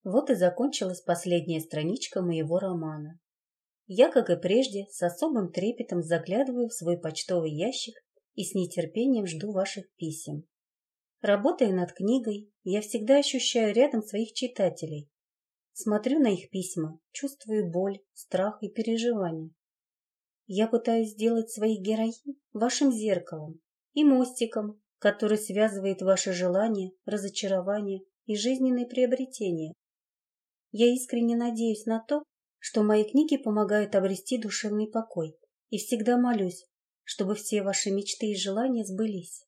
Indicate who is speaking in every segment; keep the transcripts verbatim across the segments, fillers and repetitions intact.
Speaker 1: Вот и закончилась последняя страничка моего романа. Я, как и прежде, с особым трепетом заглядываю в свой почтовый ящик и с нетерпением жду ваших писем. Работая над книгой, я всегда ощущаю рядом своих читателей. Смотрю на их письма, чувствую боль, страх и переживания. Я пытаюсь сделать своих героинь вашим зеркалом и мостиком, который связывает ваши желания, разочарования и жизненные приобретения. Я искренне надеюсь на то, что мои книги помогают обрести душевный покой, и всегда молюсь, чтобы все ваши мечты и желания сбылись.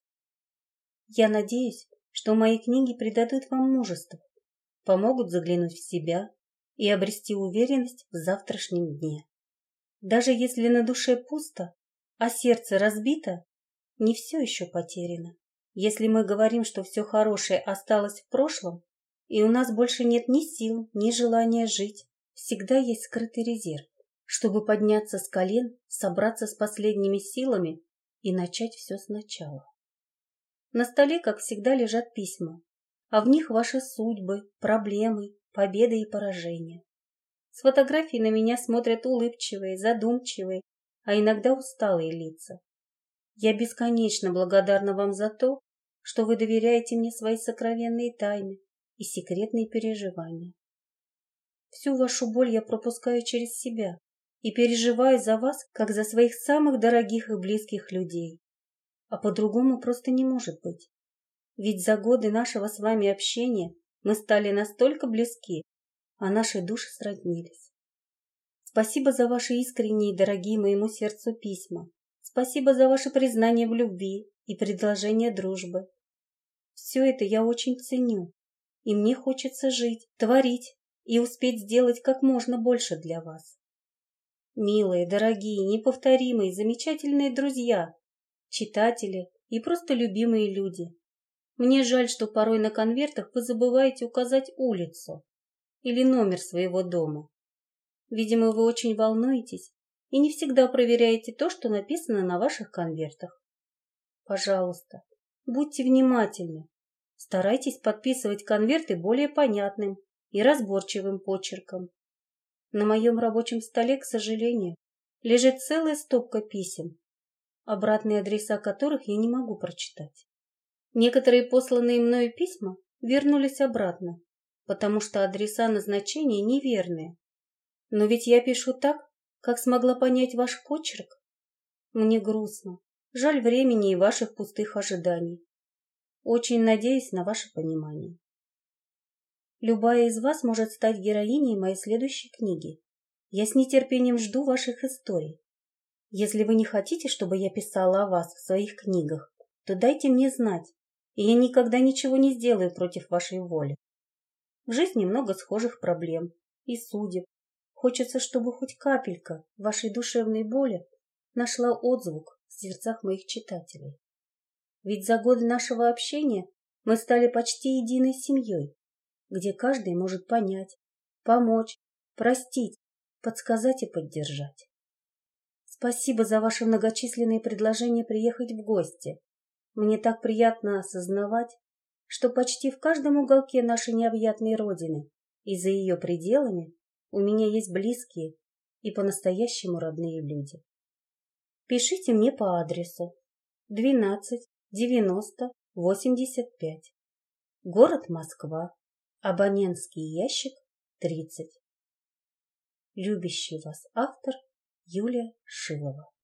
Speaker 1: Я надеюсь, что мои книги придадут вам мужество, помогут заглянуть в себя и обрести уверенность в завтрашнем дне. Даже если на душе пусто, а сердце разбито, не все еще потеряно. Если мы говорим, что все хорошее осталось в прошлом, и у нас больше нет ни сил, ни желания жить, всегда есть скрытый резерв, чтобы подняться с колен, собраться с последними силами и начать все сначала. На столе, как всегда, лежат письма, а в них ваши судьбы, проблемы, победы и поражения. С фотографий на меня смотрят улыбчивые, задумчивые, а иногда усталые лица. Я бесконечно благодарна вам за то, что вы доверяете мне свои сокровенные тайны и секретные переживания. Всю вашу боль я пропускаю через себя и переживаю за вас, как за своих самых дорогих и близких людей. А по-другому просто не может быть. Ведь за годы нашего с вами общения мы стали настолько близки, а наши души сроднились. Спасибо за ваши искренние и дорогие моему сердцу письма. Спасибо за ваше признание в любви и предложение дружбы. Все это я очень ценю, и мне хочется жить, творить и успеть сделать как можно больше для вас. Милые, дорогие, неповторимые, замечательные друзья, читатели и просто любимые люди. Мне жаль, что порой на конвертах вы забываете указать улицу или номер своего дома. Видимо, вы очень волнуетесь и не всегда проверяете то, что написано на ваших конвертах. Пожалуйста, будьте внимательны. Старайтесь подписывать конверты более понятным и разборчивым почерком. На моем рабочем столе, к сожалению, лежит целая стопка писем, обратные адреса которых я не могу прочитать. Некоторые посланные мною письма вернулись обратно, потому что адреса назначения неверные. Но ведь я пишу так, как смогла понять ваш почерк. Мне грустно, жаль времени и ваших пустых ожиданий. Очень надеюсь на ваше понимание. Любая из вас может стать героиней моей следующей книги. Я с нетерпением жду ваших историй. Если вы не хотите, чтобы я писала о вас в своих книгах, то дайте мне знать, и я никогда ничего не сделаю против вашей воли. В жизни много схожих проблем и судеб. Хочется, чтобы хоть капелька вашей душевной боли нашла отзвук в сердцах моих читателей. Ведь за годы нашего общения мы стали почти единой семьей, где каждый может понять, помочь, простить, подсказать и поддержать. Спасибо за ваши многочисленные предложения приехать в гости. Мне так приятно осознавать, что почти в каждом уголке нашей необъятной родины и за ее пределами у меня есть близкие и по-настоящему родные люди. Пишите мне по адресу двенадцать девяносто восемьдесят пять. Город Москва. Абонентский ящик тридцать. Любящий вас автор Юлия Шилова.